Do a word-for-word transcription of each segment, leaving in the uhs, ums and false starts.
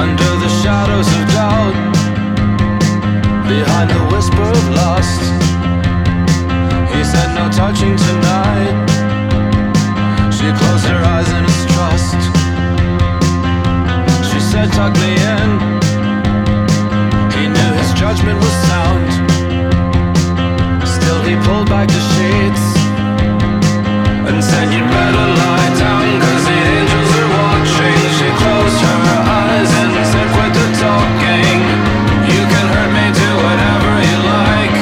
Under the shadows of doubt, behind the whisper of lust, he said no touching tonight. She closed her eyes in his trust. She said tuck me in. He knew his judgment was sound. Still he pulled back the sheets and said you'd better lie down, cause the angels are watching. She closed her eyes and said quit the talking. You can hurt me, do whatever you like.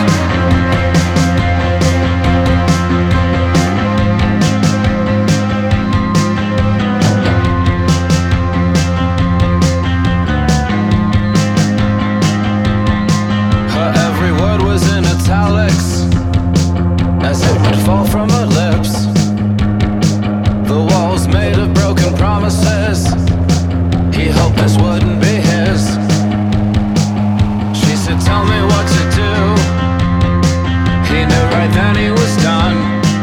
Her every word was in italics, as it would fall from her lips. The walls made of broken promises. He hoped this wouldn't be his. She said, tell me what to do. He knew right then he was done,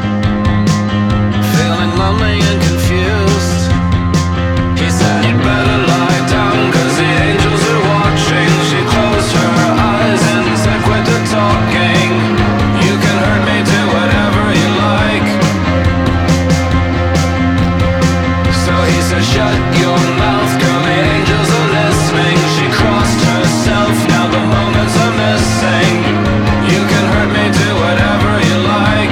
feeling lonely and confused. He said, you'd better lie down, cause the angels are watching. She closed her eyes and said, quit the talking. You can hurt me, do whatever you like. So he said, shut your mouth, girl, the angels are listening. She crossed herself, now the moments are missing. You can hurt me, do whatever you like.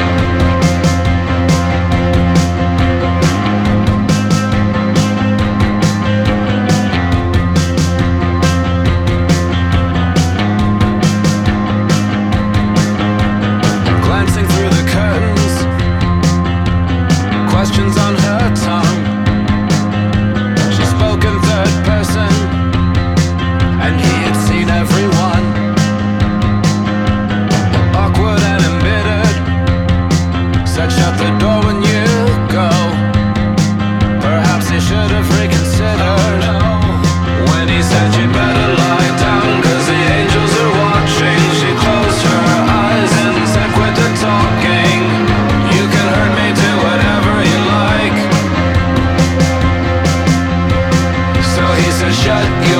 Glancing through the curtains, questions on her tongue. She spoke in third person, and he had seen everyone. Awkward and embittered, said shut the door when you go. Perhaps he should have reconsidered when he said you'd better lie down, cause the angels are watching. She closed her eyes and said quit the talking. You can hurt me, do whatever you like. So he said shut your